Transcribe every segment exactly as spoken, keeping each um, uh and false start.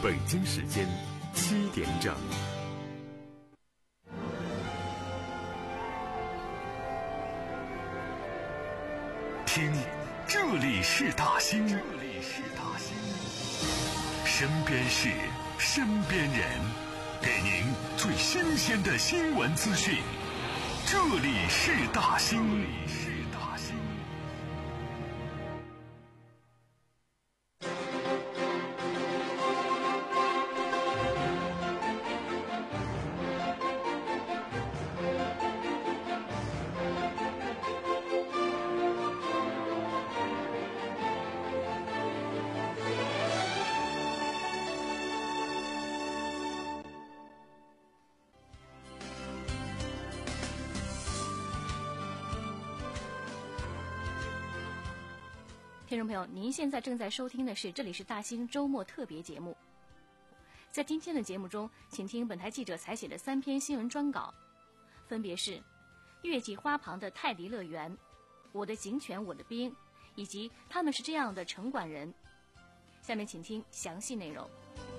北京时间七点整。听，这里是大兴，这里是大兴，身边事，身边人，给您最新鲜的新闻资讯。这里是大兴，这里是大兴。 听众朋友，您现在正在收听的是这里是大兴周末特别节目。在今天的节目中，请听本台记者采写的三篇新闻专稿，分别是月季花旁的泰迪乐园、我的警犬我的兵，以及他们是这样的城管人。下面请听详细内容。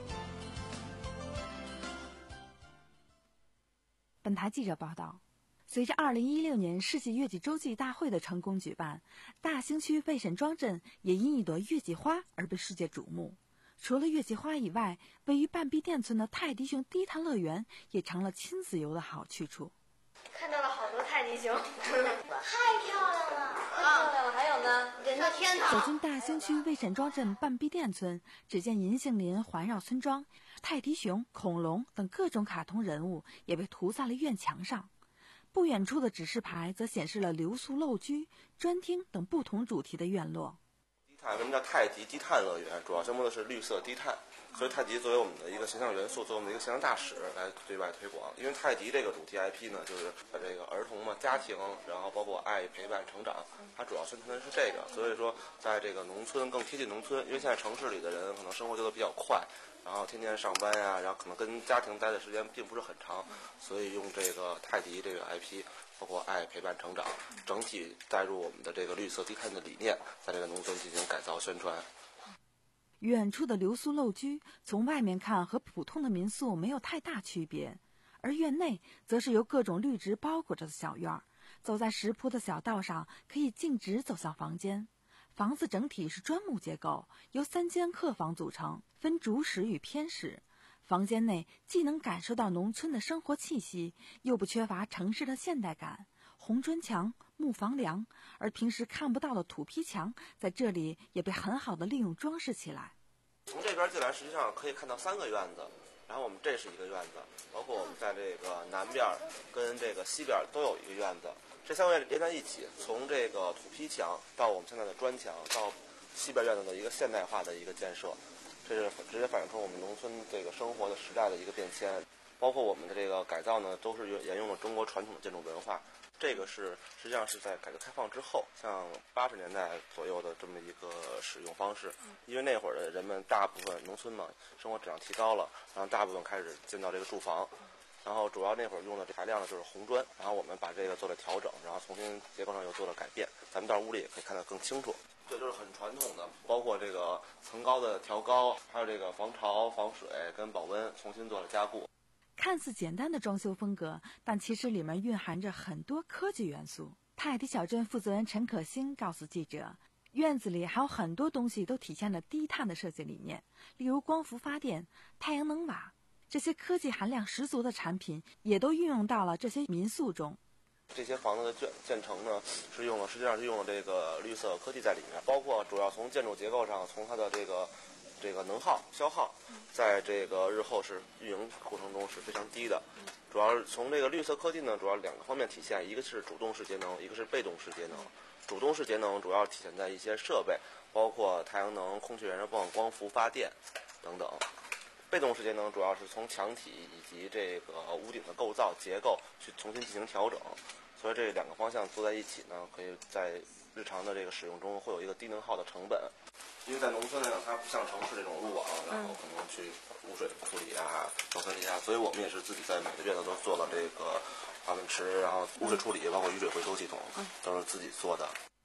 本台记者报道，随着二零一六年世纪月季洲际大会的成功举办，大兴区魏沈庄镇也因一朵月季花而被世界瞩目。除了月季花以外，位于半壁店村的泰迪熊低碳乐园也成了亲子游的好去处。 看到了好多泰迪熊， 太漂亮了！ 太漂亮了！还有呢，人的天堂。 走进大兴区魏沈庄镇半壁店村，只见银杏林环绕村庄，泰迪熊、恐龙等各种卡通人物也被涂在了院墙上。不远处的指示牌则显示了留宿陋居、专厅等不同主题的院落。 低碳为什么叫泰迪低碳乐园？主要宣布的是绿色低碳，所以泰迪作为我们的一个形象元素，作为我们的一个形象大使来对外推广。因为泰迪这个主题 I P 呢，就是这个儿童嘛、家庭，然后包括爱、陪伴、成长，它主要宣传的是这个。所以说，在这个农村更贴近农村，因为现在城市里的人可能生活节奏比较快，然后天天上班呀、啊，然后可能跟家庭待的时间并不是很长，所以用这个泰迪这个 I P。包括爱、陪伴、成长，整体带入我们的这个绿色低碳的理念，在这个农村进行改造宣传。 远处的留宿陋居，从外面看和普通的民宿没有太大区别，而院内则是由各种绿植包裹着的小院儿。走在石铺的小道上，可以径直走向房间。房子整体是砖木结构，由三间客房组成，分主室与偏室。房间内既能感受到农村的生活气息，又不缺乏城市的现代感。红砖墙、木房梁，而平时看不到的土坯墙，在这里也被很好的利用装饰起来。 从这边进来，实际上可以看到三个院子，然后我们这是一个院子，包括我们在这个南边跟这个西边都有一个院子，这三个院连在一起，从这个土坯墙到我们现在的砖墙，到西边院子的一个现代化的一个建设。这是直接反映出我们农村这个生活的时代的一个变迁，包括我们的这个改造呢，都是沿用了中国传统的建筑文化。这个是实际上是在改革开放之后，像八十年代左右的这么一个使用方式。因为那会儿的人们大部分农村嘛，生活质量提高了，然后大部分开始建造这个住房，然后主要那会儿用的材料呢就是红砖，然后我们把这个做了调整，然后重新结构上又做了改变。咱们到屋里也可以看得更清楚。这就是很传统的，包括这个层高的调高，还有这个防潮、防水跟保温重新做了加固。 看似简单的装修风格，但其实里面蕴含着很多科技元素。泰迪小镇负责人陈可辛告诉记者，院子里还有很多东西都体现了低碳的设计理念，例如光伏发电、太阳能瓦，这些科技含量十足的产品也都运用到了这些民宿中。 这些房子的建建成呢，是用了实际上是用了这个绿色科技在里面，包括主要从建筑结构上，从它的这个这个能耗消耗，在这个日后是运营过程中是非常低的。主要从这个绿色科技呢，主要两个方面体现，一个是主动式节能，一个是被动式节能。主动式节能主要体现在一些设备，包括太阳能、空气燃烧棒、光伏发电等等。被动式节能主要是从墙体以及这个屋顶的构造结构去重新进行调整，所以这两个方向做在一起呢，可以在日常的这个使用中会有一个低能耗的成本。因为在农村来讲，它不像城市这种路网，然后可能去污水处理啊、收分离啊，所以我们也是自己在每个院子都做了这个化粪池，然后污水处理，包括雨水回收系统，都是自己做的。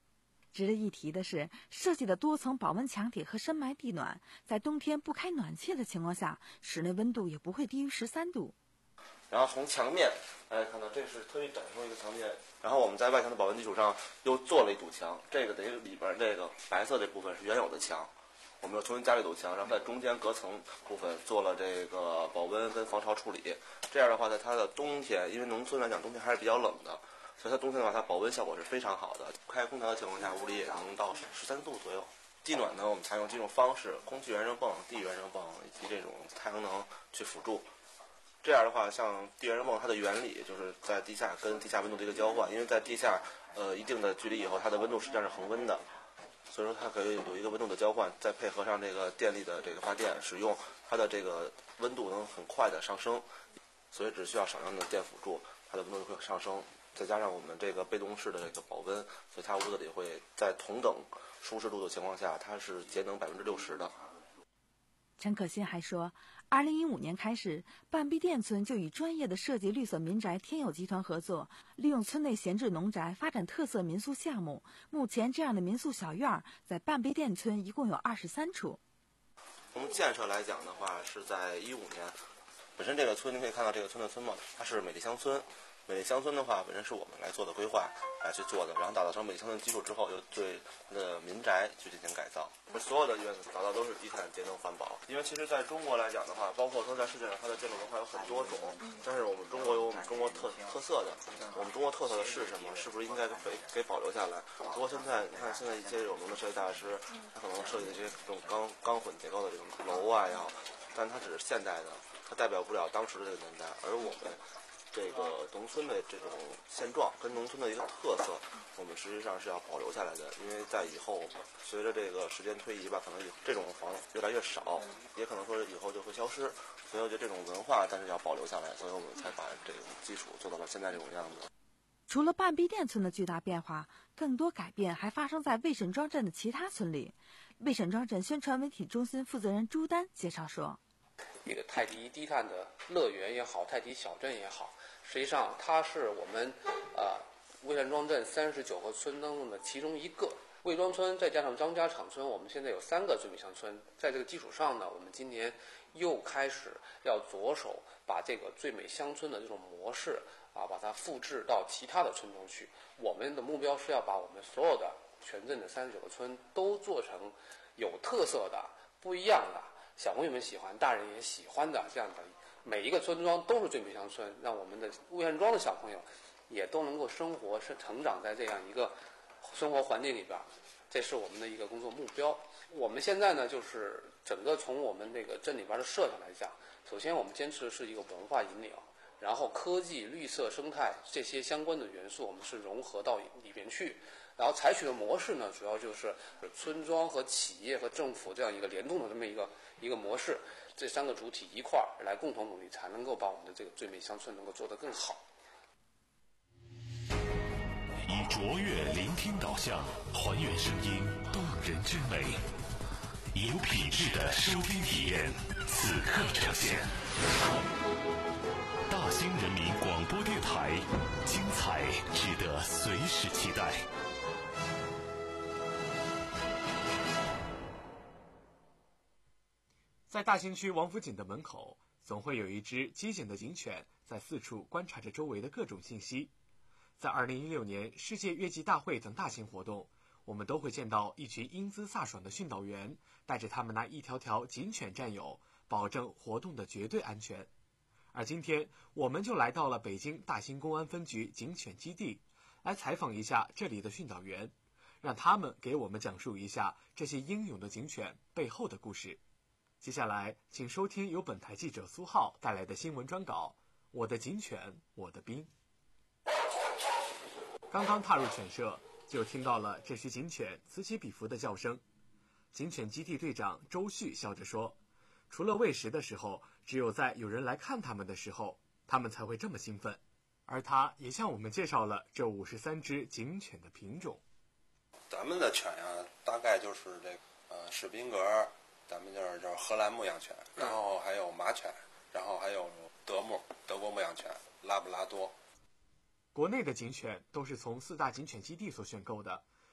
值得一提的是，设计的多层保温墙体和深埋地暖，在冬天不开暖气的情况下，室内温度也不会低于十三度。 然后从墙面大家看到，这是特别展出一个墙面，然后我们在外墙的保温基础上又做了一堵墙，这个等于里边这个白色这部分是原有的墙，我们又重新加了一堵墙，然后在中间隔层部分做了这个保温跟防潮处理。这样的话，在它的冬天，因为农村来讲冬天还是比较冷的，所以它冬天的话，它保温效果是非常好的。开空调的情况下，屋里也能到十三度左右。地暖呢，我们采用几种方式：空气原生泵、地原生泵以及这种太阳能去辅助。这样的话，像地原生泵，它的原理就是在地下跟地下温度的一个交换，因为在地下呃一定的距离以后，它的温度实际上是恒温的，所以说它可以有一个温度的交换，再配合上这个电力的这个发电使用，它的这个温度能很快的上升，所以只需要少量的电辅助，它的温度会上升。再加上我们这个被动式的这个保温，所以它屋子里会在同等舒适度的情况下，它是节能百分之六十的。 陈可辛还说，二零一五年开始，半壁店村就与专业的设计绿色民宅天友集团合作，利用村内闲置农宅发展特色民宿项目。目前这样的民宿小院在半壁店村一共有二十三处。 从建设来讲的话，是在一五年，本身这个村您可以看到这个村的村貌，它是美丽乡村。美丽乡村的话，本身是我们来做的规划来去做的，然后打造成美丽乡村基础之后，又对它的民宅去进行改造。所有的院子打造都是低碳、节能、环保。因为其实在中国来讲的话，包括说在世界上它的建筑文化有很多种，但是我们中国有我们中国特特色的，我们中国特色的是什么？是不是应该给给保留下来？不过现在你看，现在一些有名的设计大师，他可能设计的这些这种钢钢混结构的这种楼啊也好，但它只是现代的，它代表不了当时的这个年代，而我们这个农村的这种现状跟农村的一个特色，我们实际上是要保留下来的。因为在以后随着这个时间推移吧，可能这种房越来越少，也可能说以后就会消失，所以我觉得这种文化但是要保留下来，所以我们才把这种基础做到了现在这种样子。 除了半壁店村的巨大变化，更多改变还发生在魏沈庄镇的其他村里。魏沈庄镇宣传媒体中心负责人朱丹介绍说， 一个泰迪低碳的乐园也好，泰迪小镇也好，实际上它是我们呃魏沈庄镇三十九个村当中的其中一个。魏庄村再加上张家场村，我们现在有三个最美乡村。在这个基础上呢，我们今年又开始要着手把这个最美乡村的这种模式啊，把它复制到其他的村中去。我们的目标是要把我们所有的全镇的三十九个村都做成有特色的、不一样的，小朋友们喜欢，大人也喜欢的这样的，每一个村庄都是最美乡村，让我们的魏沈庄的小朋友也都能够生活、是成长在这样一个生活环境里边，这是我们的一个工作目标。我们现在呢，就是整个从我们这个镇里边的设想来讲，首先我们坚持的是一个文化引领，然后科技、绿色、生态这些相关的元素，我们是融合到里边去。然后采取的模式呢，主要就是村庄和企业和政府这样一个联动的这么一个一个模式，这三个主体一块儿来共同努力，才能够把我们的这个最美乡村能够做得更好。 以卓越聆听导向，还原声音动人之美，有品质的收听体验，此刻呈现。大兴人民广播电台，精彩值得随时期待。 在大兴区王府井的门口，总会有一只机警的警犬在四处观察着周围的各种信息。在二零一六年世界越级大会等大型活动，我们都会见到一群英姿飒爽的训导员带着他们那一条条警犬战友，保证活动的绝对安全。而今天我们就来到了北京大兴公安分局警犬基地，来采访一下这里的训导员，让他们给我们讲述一下这些英勇的警犬背后的故事。接下来请收听由本台记者苏浩带来的新闻专稿，我的警犬我的兵。刚刚踏入犬舍，就听到了这批警犬此起彼伏的叫声。警犬基地队长周旭笑着说，除了喂食的时候，只有在有人来看他们的时候，他们才会这么兴奋。而他也向我们介绍了这五十三只警犬的品种。 咱们的犬呀，大概就是这个呃史宾格，咱们就是就是荷兰牧羊犬，然后还有马犬，然后还有德牧德国牧羊犬，拉布拉多。 国内的警犬都是从四大警犬基地所选购的，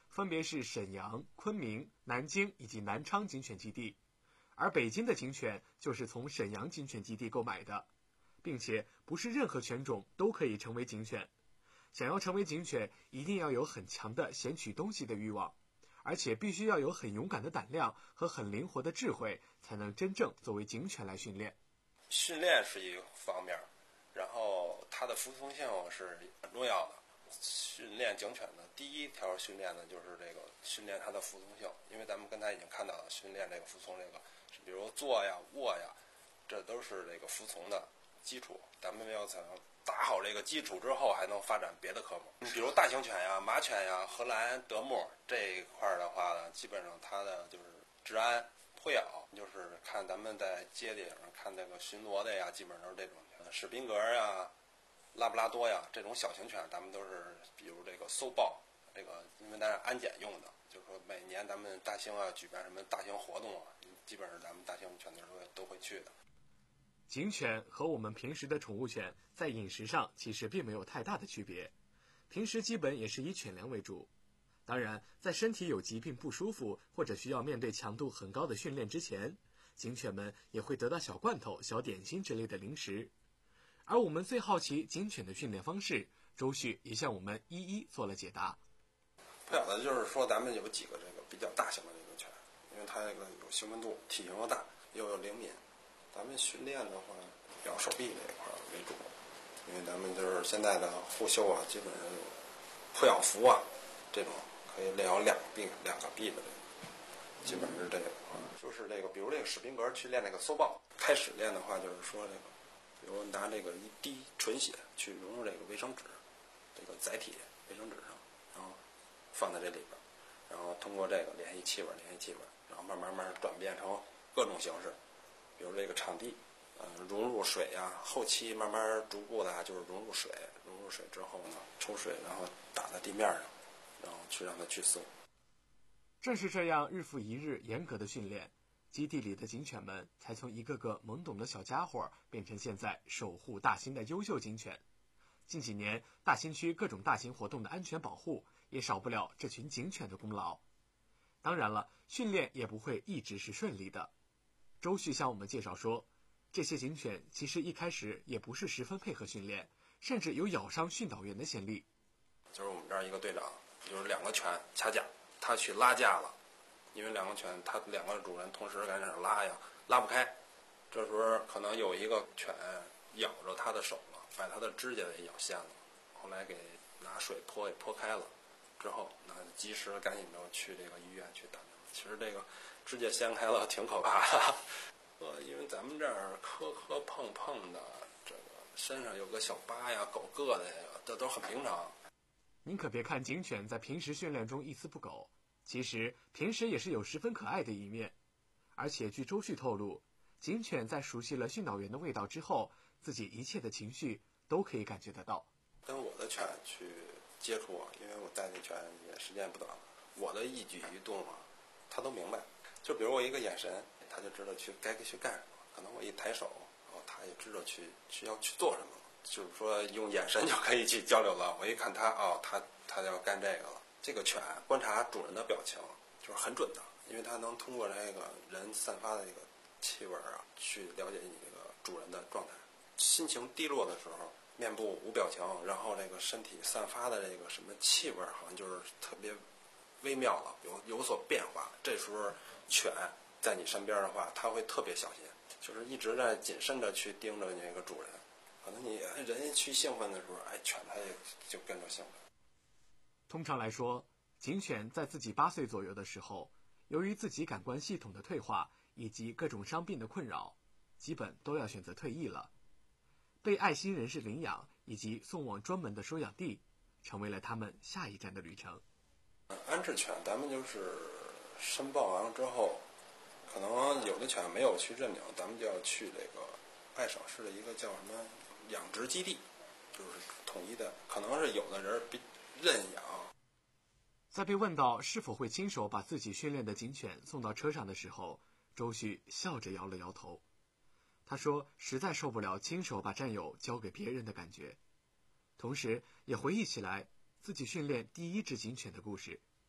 分别是沈阳、昆明、南京以及南昌警犬基地，而北京的警犬就是从沈阳警犬基地购买的，并且不是任何犬种都可以成为警犬。想要成为警犬，一定要有很强的衔取东西的欲望，而且必须要有很勇敢的胆量和很灵活的智慧，才能真正作为警犬来训练。 训练是一个方面，然后它的服从性是很重要的。训练警犬的第一条训练呢，就是这个训练它的服从性，因为咱们刚才已经看到了，训练这个服从这个，比如坐呀、卧呀，这都是这个服从的基础。咱们要想打好这个基础之后，还能发展别的科目，比如大型犬呀、马犬呀、荷兰、德牧这一块的话呢，基本上它的就是治安、扑咬，就是看咱们在街里上看那个巡逻的呀，基本上都是这种史宾格呀、拉布拉多呀这种小型犬，咱们都是比如这个搜报，这个因为咱是安检用的，就是说每年咱们大兴啊举办什么大型活动啊，基本上咱们大兴犬队都会去的。 警犬和我们平时的宠物犬在饮食上其实并没有太大的区别，平时基本也是以犬粮为主。当然，在身体有疾病不舒服或者需要面对强度很高的训练之前，警犬们也会得到小罐头、小点心之类的零食。而我们最好奇警犬的训练方式，周旭也向我们一一做了解答。 不晓得就是说咱们有几个这个比较大型的这个犬，因为它这个有兴奋度，体型又大，又有灵敏。咱们训练的话，要手臂这一块为主，因为咱们就是现在的护袖啊，基本上有扑咬服啊，这种可以练好两臂、两个臂的这个，基本是这个。就是这个，比如这个史宾格去练这个搜报，开始练的话，就是说这个，比如拿这个一滴纯血去融入这个卫生纸，这个载体卫生纸上，然后放在这里边，然后通过这个联系气味、联系气味，然后慢慢慢转变成各种形式。比如这个场地，呃，融入水呀、啊，后期慢慢逐步的就是融入水，融入水之后呢，抽水，然后打在地面上，然后去让它去搜。 正是这样日复一日严格的训练，基地里的警犬们才从一个个懵懂的小家伙变成现在守护大兴的优秀警犬。近几年，大兴区各种大型活动的安全保护也少不了这群警犬的功劳。当然了，训练也不会一直是顺利的。周旭向我们介绍说，这些警犬其实一开始也不是十分配合训练，甚至有咬伤训导员的先例。 就是我们这儿一个队长，就是两个犬掐架，他去拉架了，因为两个犬，他两个主人同时在那儿拉呀，拉不开，这时候可能有一个犬咬着他的手了，把他的指甲给咬陷了，后来给拿水泼给泼开了，之后那及时赶紧就去这个医院去打。其实这个指甲掀开了挺可怕的，呃，因为咱们这儿磕磕碰碰的，这个身上有个小疤呀、狗硌的呀，这都很平常。 您可别看警犬在平时训练中一丝不苟，其实平时也是有十分可爱的一面。而且据周旭透露，警犬在熟悉了训导员的味道之后，自己一切的情绪都可以感觉得到。 跟我的犬去接触啊，因为我带的犬也时间不短了，我的一举一动啊，他都明白。就比如我一个眼神，他就知道去该去干什么。可能我一抬手，然后他也知道去去要去做什么。就是说用眼神就可以去交流了。我一看他，哦，他他要干这个了。这个犬观察主人的表情就是很准的，因为他能通过这个人散发的这个气味啊，去了解你这个主人的状态。心情低落的时候，面部无表情，然后这个身体散发的这个什么气味，好像就是特别微妙了，有有所变化。这时候犬在你身边的话，它会特别小心，就是一直在谨慎的去盯着你那个主人。可能你人去兴奋的时候，哎，犬它也就跟着兴奋。 通常来说，警犬在自己八岁左右的时候，由于自己感官系统的退化以及各种伤病的困扰，基本都要选择退役了。被爱心人士领养以及送往专门的收养地，成为了他们下一站的旅程。 安置犬咱们就是申报完了之后，可能有的犬没有去认领，咱们就要去这个外省市的一个叫什么养殖基地，就是统一的，可能是有的人认养。 在被问到是否会亲手把自己训练的警犬送到车上的时候，周旭笑着摇了摇头。他说实在受不了亲手把战友交给别人的感觉，同时也回忆起来自己训练第一只警犬的故事。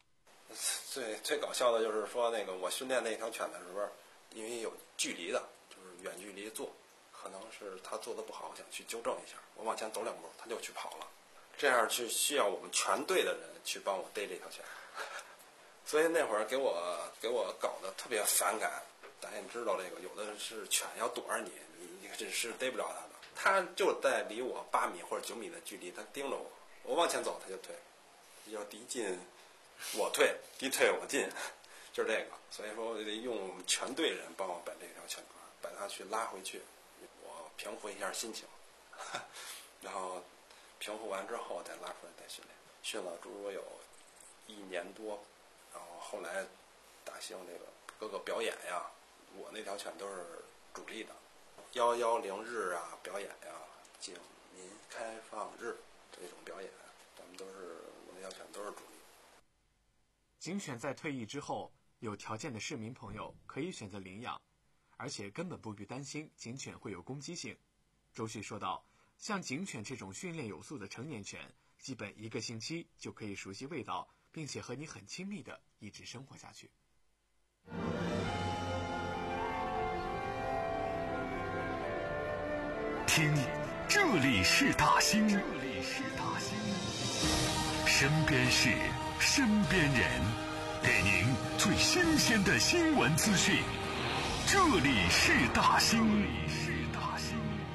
最最搞笑的就是说，那个我训练那条犬的时候，因为有距离的，就是远距离做，可能是他做的不好，我想去纠正一下，我往前走两步，他就去跑了。这样是需要我们全队的人去帮我逮这条犬，所以那会儿给我给我搞得特别反感。咱也知道这个，有的是犬要躲着你，你你这是逮不着它的。它就在离我八米或者九米的距离，它盯着我，我往前走它就退，要敌进我退，敌退我进，就是这个。所以说我得用我们全队人帮我把这条犬把它去拉回去，我平复一下心情，然后平复完之后再拉出来再训练，训了足足有一年多，然后后来大兴这个各个表演呀，我那条犬都是主力的，幺幺零日啊表演呀，警民开放日这种表演，咱们都是我那条犬都是主力。 警犬在退役之后，有条件的市民朋友可以选择领养，而且根本不必担心警犬会有攻击性。周旭说道，像警犬这种训练有素的成年犬，基本一个星期就可以熟悉味道，并且和你很亲密的一直生活下去。 听，这里是大兴，这里是大兴，身边事，身边人，给您最新鲜的新闻资讯。这里是大兴，这里是大兴。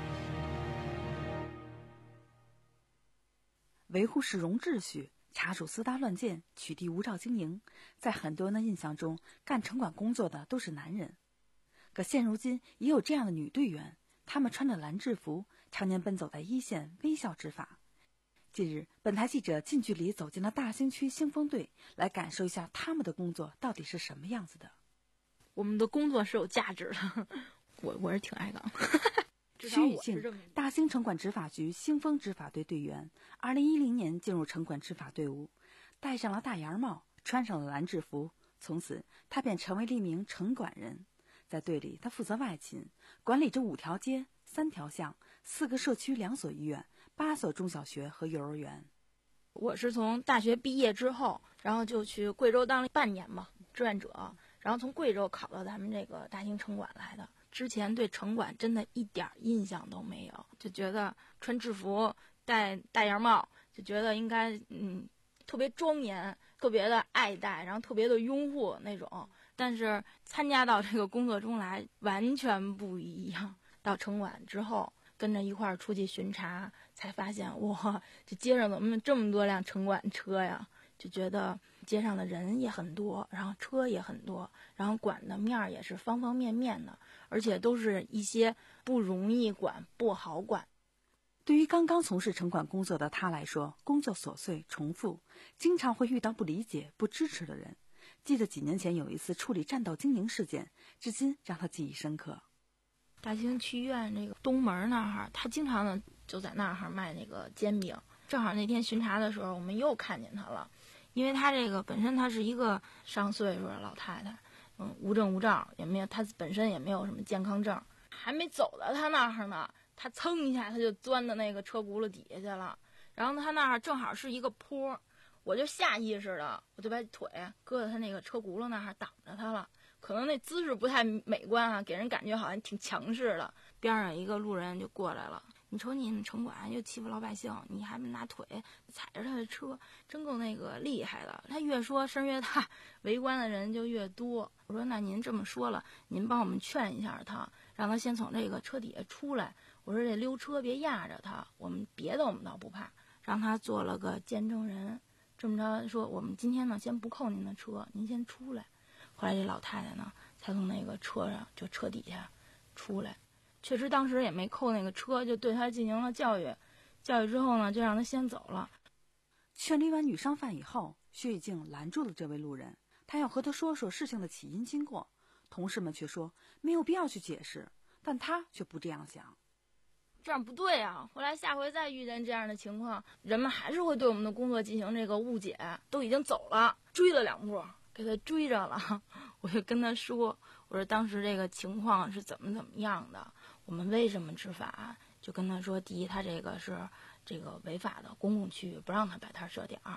维护市容秩序，查处私搭乱建，取缔无照经营，在很多人的印象中，干城管工作的都是男人。可现如今也有这样的女队员，她们穿着蓝制服，常年奔走在一线，微笑执法。近日，本台记者近距离走进了大兴区兴丰队，来感受一下他们的工作到底是什么样子的。 我们的工作是有价值的，我我是挺爱岗。 徐雨静，大兴城管执法局兴丰执法队队员，二零一零年进入城管执法队伍，戴上了大檐帽，穿上了蓝制服，从此他便成为了一名城管人。在队里，他负责外勤，管理着五条街、三条巷、四个社区、两所医院、八所中小学和幼儿园。 我是从大学毕业之后，然后就去贵州当了半年嘛，志愿者，然后从贵州考到咱们这个大兴城管来的。之前对城管真的一点印象都没有，就觉得穿制服、戴大檐帽，就觉得应该嗯特别庄严、特别的爱戴，然后特别的拥护那种。但是参加到这个工作中来，完全不一样。到城管之后，跟着一块儿出去巡查，才发现哇，这街上怎么这么多辆城管车呀？就觉得街上的人也很多，然后车也很多，然后管的面儿也是方方面面的，而且都是一些不容易管、不好管。 对于刚刚从事城管工作的他来说，工作琐碎重复，经常会遇到不理解、不支持的人。记得几年前有一次处理占道经营事件，至今让他记忆深刻。 大兴区医院这个东门那儿，他经常呢就在那儿卖那个煎饼。正好那天巡查的时候，我们又看见他了，因为他这个本身他是一个上岁数的老太太，嗯，无证无照，也没有，他本身也没有什么健康证，还没走到他那儿呢，他噌一下他就钻到那个车轱辘底下去了，然后他那儿正好是一个坡，我就下意识的我就把腿搁在他那个车轱辘那儿挡着他了，可能那姿势不太美观啊，给人感觉好像挺强势的。边上一个路人就过来了，你瞅你城管又欺负老百姓，你还拿腿踩着他的车，真够那个厉害的。他越说声越大，围观的人就越多。我说那您这么说了，您帮我们劝一下他，让他先从这个车底下出来。我说这溜车别压着他，我们别的我们倒不怕，让他做了个见证人。这么着说，我们今天呢先不扣您的车，您先出来。后来这老太太呢才从那个车上就车底下出来，确实当时也没扣那个车，就对他进行了教育。教育之后呢，就让他先走了。 劝离完女商贩以后，薛玉静拦住了这位路人，他要和他说说事情的起因经过。同事们却说没有必要去解释，但他却不这样想。 这样不对啊！后来下回再遇见这样的情况，人们还是会对我们的工作进行这个误解。都已经走了，追了两步，给他追着了。我就跟他说，我说当时这个情况是怎么怎么样的，我们为什么执法？就跟他说，第一，他这个是这个违法的公共区域，不让他摆摊设点儿。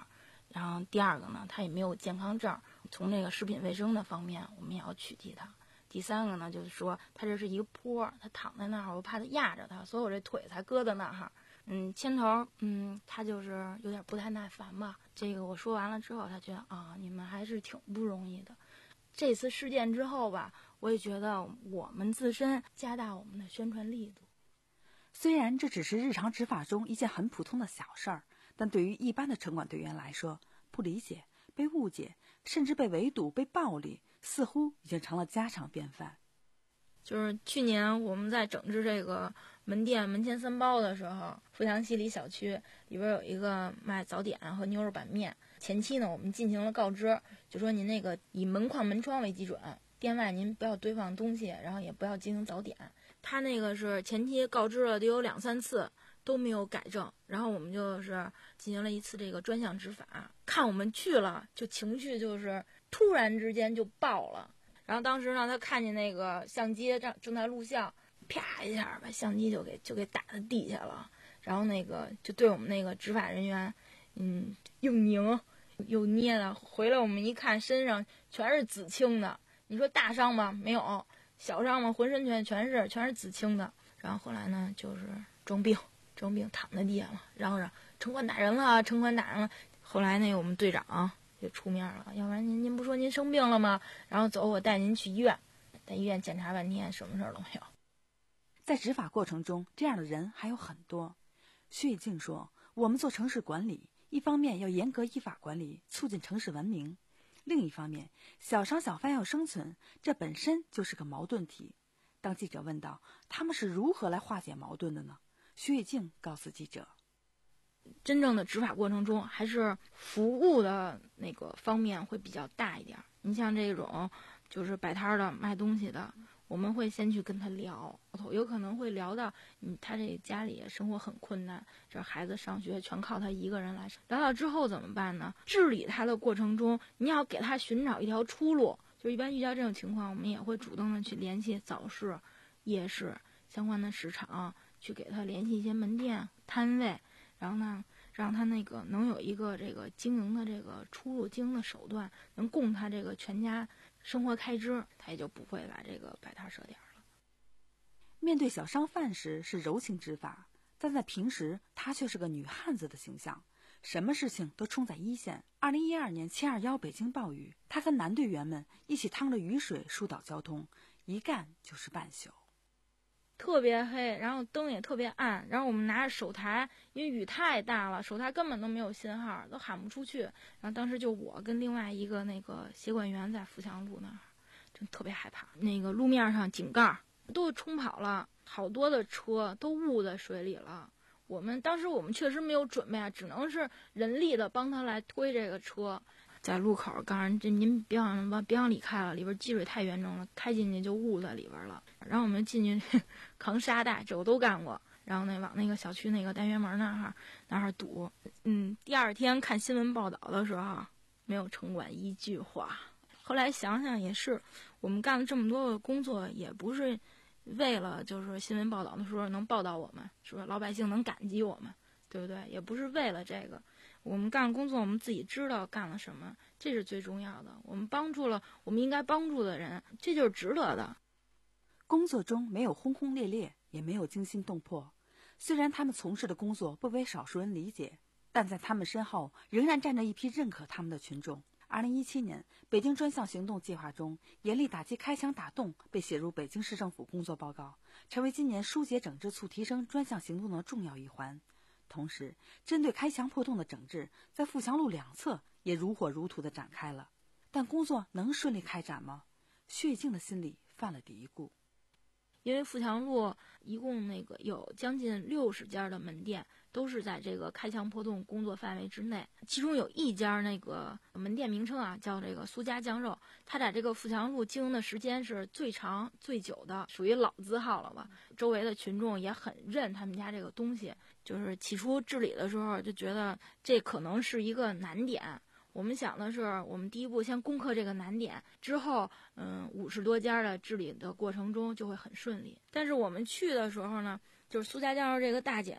然后第二个呢，他也没有健康证，从这个食品卫生的方面我们也要取缔他。第三个呢，就是说他这是一个坡，他躺在那儿，我怕他压着他，所以我这腿才搁在那儿。嗯，牵头，嗯，他就是有点不太耐烦吧。这个我说完了之后，他觉得啊，你们还是挺不容易的。这次事件之后吧，我也觉得我们自身加大我们的宣传力度。 虽然这只是日常执法中一件很普通的小事儿，但对于一般的城管队员来说，不理解、被误解，甚至被围堵、被暴力，似乎已经成了家常便饭。 就是去年我们在整治这个门店门前三包的时候，富强西里小区里边有一个卖早点和牛肉板面。前期呢，我们进行了告知，就说您那个以门框门窗为基准，店外您不要堆放东西，然后也不要进行早点。他那个是前期告知了得有两三次都没有改正，然后我们就是进行了一次这个专项执法，看我们去了就情绪就是突然之间就爆了。然后当时呢，他看见那个相机正正在录像，啪一下把相机就给就给打在地下了，然后那个就对我们那个执法人员，嗯，又拧又捏的。回来我们一看，身上全是紫青的。你说大伤吗？没有。小伤吗？浑身全全是全是紫青的。然后后来呢，就是装病装病躺在地下了，嚷嚷城管打人了，城管打人了。后来那个我们队长也出面了，要不然您您不说您生病了吗？然后走，我带您去医院，在医院检查半天，什么事儿都没有。 在执法过程中，这样的人还有很多。薛玉静说，我们做城市管理，一方面要严格依法管理，促进城市文明，另一方面小商小贩要生存，这本身就是个矛盾体。当记者问到他们是如何来化解矛盾的呢？薛玉静告诉记者， 真正的执法过程中，还是服务的那个方面会比较大一点。你像这种就是摆摊的卖东西的，我们会先去跟他聊，有可能会聊到嗯，他这家里生活很困难，这孩子上学全靠他一个人来。聊到之后怎么办呢？治理他的过程中，你要给他寻找一条出路。就一般遇到这种情况，我们也会主动的去联系早市、夜市相关的市场，去给他联系一些门店摊位，然后呢，让他那个能有一个这个经营的这个出路、经营的手段，能供他这个全家生活开支，他也就不会把这个摆摊设点了。 面对小商贩时是柔情执法，但在平时他却是个女汉子的形象，什么事情都冲在一线。二零一二年七二一北京暴雨，他跟男队员们一起趟着雨水疏导交通，一干就是半宿。 特别黑，然后灯也特别暗，然后我们拿着手台，因为雨太大了，手台根本都没有信号，都喊不出去。然后当时就我跟另外一个那个协管员在富强路那儿，真特别害怕。那个路面上井盖都冲跑了，好多的车都误在水里了。我们当时我们确实没有准备啊，只能是人力的帮他来推这个车。在路口告诉这您别往别往里开了，里边积水太严重了，开进去就误在里边了。然后我们进去扛沙袋，这我都干过。然后那往那个小区那个单元门那儿那儿堵。嗯，第二天看新闻报道的时候，没有城管一句话。后来想想也是，我们干了这么多的工作，也不是为了就是新闻报道的时候能报道我们，是吧？老百姓能感激我们，对不对？也不是为了这个。我们干工作，我们自己知道干了什么，这是最重要的。我们帮助了我们应该帮助的人，这就是值得的。 工作中没有轰轰烈烈，也没有惊心动魄。虽然他们从事的工作不为少数人理解，但在他们身后仍然站着一批认可他们的群众。二零一七年，北京专项行动计划中，严厉打击开墙打洞被写入北京市政府工作报告，成为今年疏解整治促提升专项行动的重要一环。同时，针对开墙破洞的整治，在富强路两侧也如火如荼地展开了。但工作能顺利开展吗？薛玉静的心里犯了嘀咕。 因为富强路一共那个有将近六十家的门店，都是在这个开墙破洞工作范围之内。其中有一家那个门店名称啊，叫这个苏家酱肉，它在这个富强路经营的时间是最长最久的，属于老字号了吧。周围的群众也很认他们家这个东西，就是起初治理的时候就觉得这可能是一个难点。我们想的是，我们第一步先攻克这个难点，之后，嗯，五十多家的治理的过程中就会很顺利。但是我们去的时候呢，就是苏家酱肉这个大姐呢，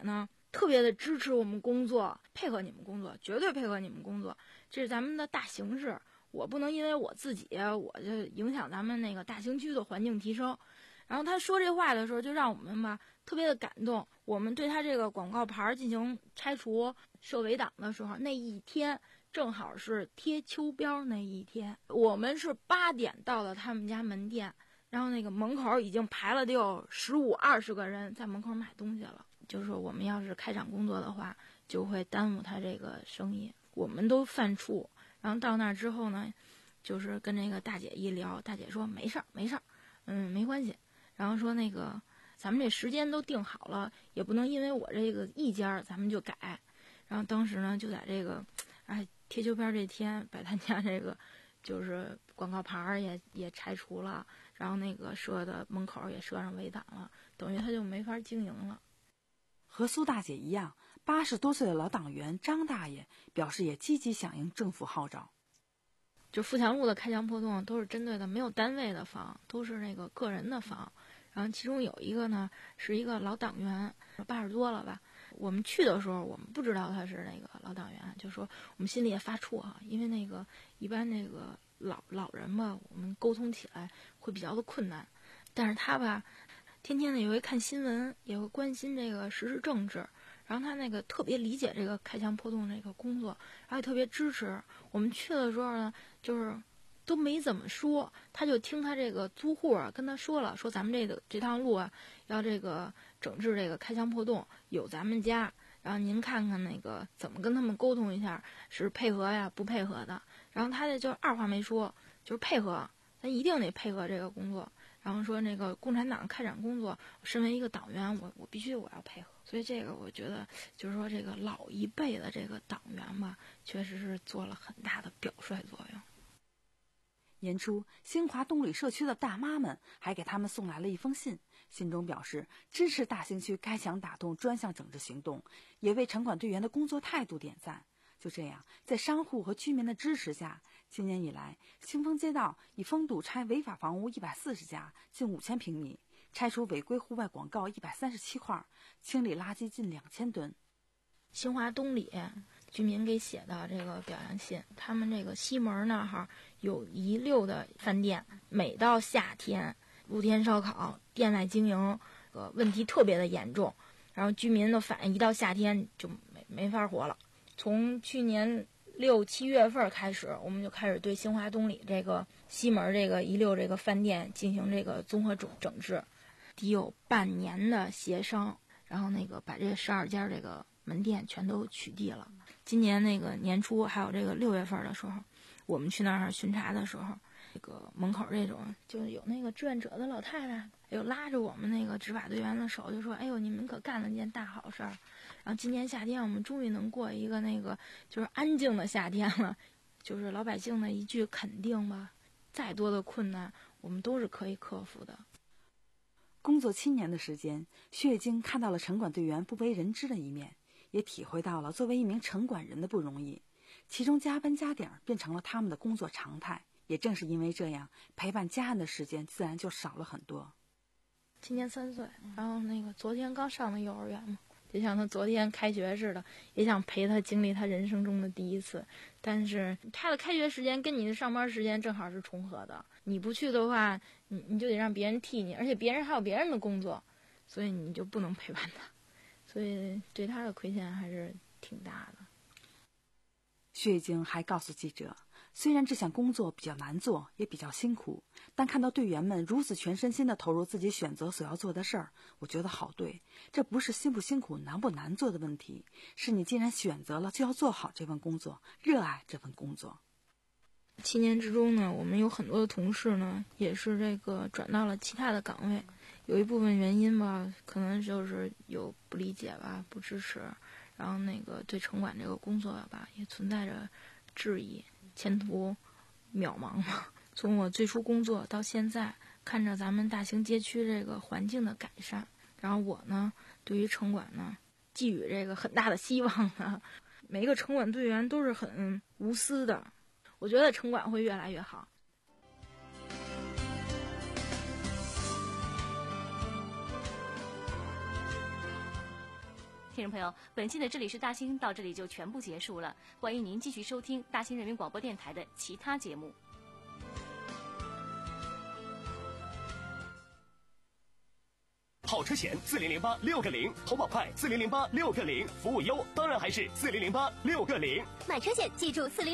特别的支持我们工作，配合你们工作，绝对配合你们工作，这是咱们的大形势。我不能因为我自己，我就影响咱们那个大兴区的环境提升。然后他说这话的时候，就让我们吧特别的感动。我们对他这个广告牌进行拆除、设围挡的时候，那一天正好是贴秋膘那一天，我们是八点到了他们家门店，然后那个门口已经排了得有十五二十个人在门口买东西了。就是我们要是开展工作的话，就会耽误他这个生意，我们都犯怵。然后到那儿之后呢，就是跟那个大姐一聊，大姐说没事儿没事儿，嗯没关系。然后说那个咱们这时间都定好了，也不能因为我这个一家咱们就改。然后当时呢就在这个哎贴秋膘这天，把他家这个就是广告牌也也拆除了，然后那个设的门口也设上围挡了，等于他就没法经营了。 和苏大姐一样，八十多岁的老党员张大爷表示也积极响应政府号召。 就富强路的开墙破洞都是针对的没有单位的房，都是那个个人的房。然后其中有一个呢是一个老党员，八十多了吧。我们去的时候我们不知道他是那个老党员，就说我们心里也发怵哈，因为那个一般那个老老人吧，我们沟通起来会比较的困难。但是他吧天天的也会看新闻，也会关心这个时事政治，然后他那个特别理解这个开墙破洞这个工作，然后也特别支持。我们去的时候呢，就是都没怎么说，他就听他这个租户啊跟他说了，说咱们这个这趟路啊要这个整治这个开墙破洞，有咱们家，然后您看看那个怎么跟他们沟通一下，是配合呀不配合的。然后他这就二话没说，就是配合，咱一定得配合这个工作。然后说那个共产党开展工作，身为一个党员，我我必须我要配合。所以这个我觉得就是说这个老一辈的这个党员吧，确实是做了很大的表率作用。 年初，新华东里社区的大妈们还给他们送来了一封信，信中表示支持大兴区开墙打洞专项整治行动，也为城管队员的工作态度点赞。就这样，在商户和居民的支持下，今年以来，兴丰街道已封堵拆违法房屋一百四十家，近五千平米，拆除违规户外广告一百三十七块，清理垃圾近两千吨。 新华东里居民给写的这个表扬信，他们这个西门那哈有一溜的饭店，每到夏天露天烧烤、店外经营，呃问题特别的严重。然后居民的反应，一到夏天就没没法活了。从去年六七月份开始，我们就开始对新华东里这个西门这个一溜这个饭店进行这个综合整整治，得有半年的协商，然后那个把这十二家这个门店全都取缔了。今年那个年初还有这个六月份的时候，我们去那儿巡查的时候，这个门口这种就有那个志愿者的老太太，哎呦拉着我们那个执法队员的手，就说：“哎呦，你们可干了件大好事儿。”然后今年夏天我们终于能过一个那个就是安静的夏天了，就是老百姓的一句肯定吧，再多的困难我们都是可以克服的。 工作七年的时间，薛月晶看到了城管队员不为人知的一面，也体会到了作为一名城管人的不容易，其中加班加点变成了他们的工作常态。也正是因为这样，陪伴家人的时间自然就少了很多。 今年三岁，然后那个昨天刚上的幼儿园嘛，就像他昨天开学似的，也想陪他经历他人生中的第一次。但是他的开学时间跟你的上班时间正好是重合的，你不去的话，你你就得让别人替你，而且别人还有别人的工作，所以你就不能陪伴他，所以对他的亏欠还是挺大的。 薛月晶还告诉记者，虽然这项工作比较难做，也比较辛苦，但看到队员们如此全身心地投入自己选择所要做的事儿，我觉得好对。这不是辛不辛苦、难不难做的问题，是你既然选择了，就要做好这份工作，热爱这份工作。 七年之中呢，我们有很多的同事呢，也是这个转到了其他的岗位，有一部分原因吧，可能就是有不理解吧，不支持，然后那个对城管这个工作吧，也存在着质疑，前途渺茫嘛。从我最初工作到现在，看着咱们大兴街区这个环境的改善，然后我呢，对于城管呢，寄予这个很大的希望呢。每一个城管队员都是很无私的，我觉得城管会越来越好。 听听众朋友，本期的这里是大兴到这里就全部结束了，欢迎您继续收听大兴人民广播电台的其他节目。 好车险四零零八六个零，投保快四零零八六个零，服务优当然还是四零零八六个零。 买车险记住四零。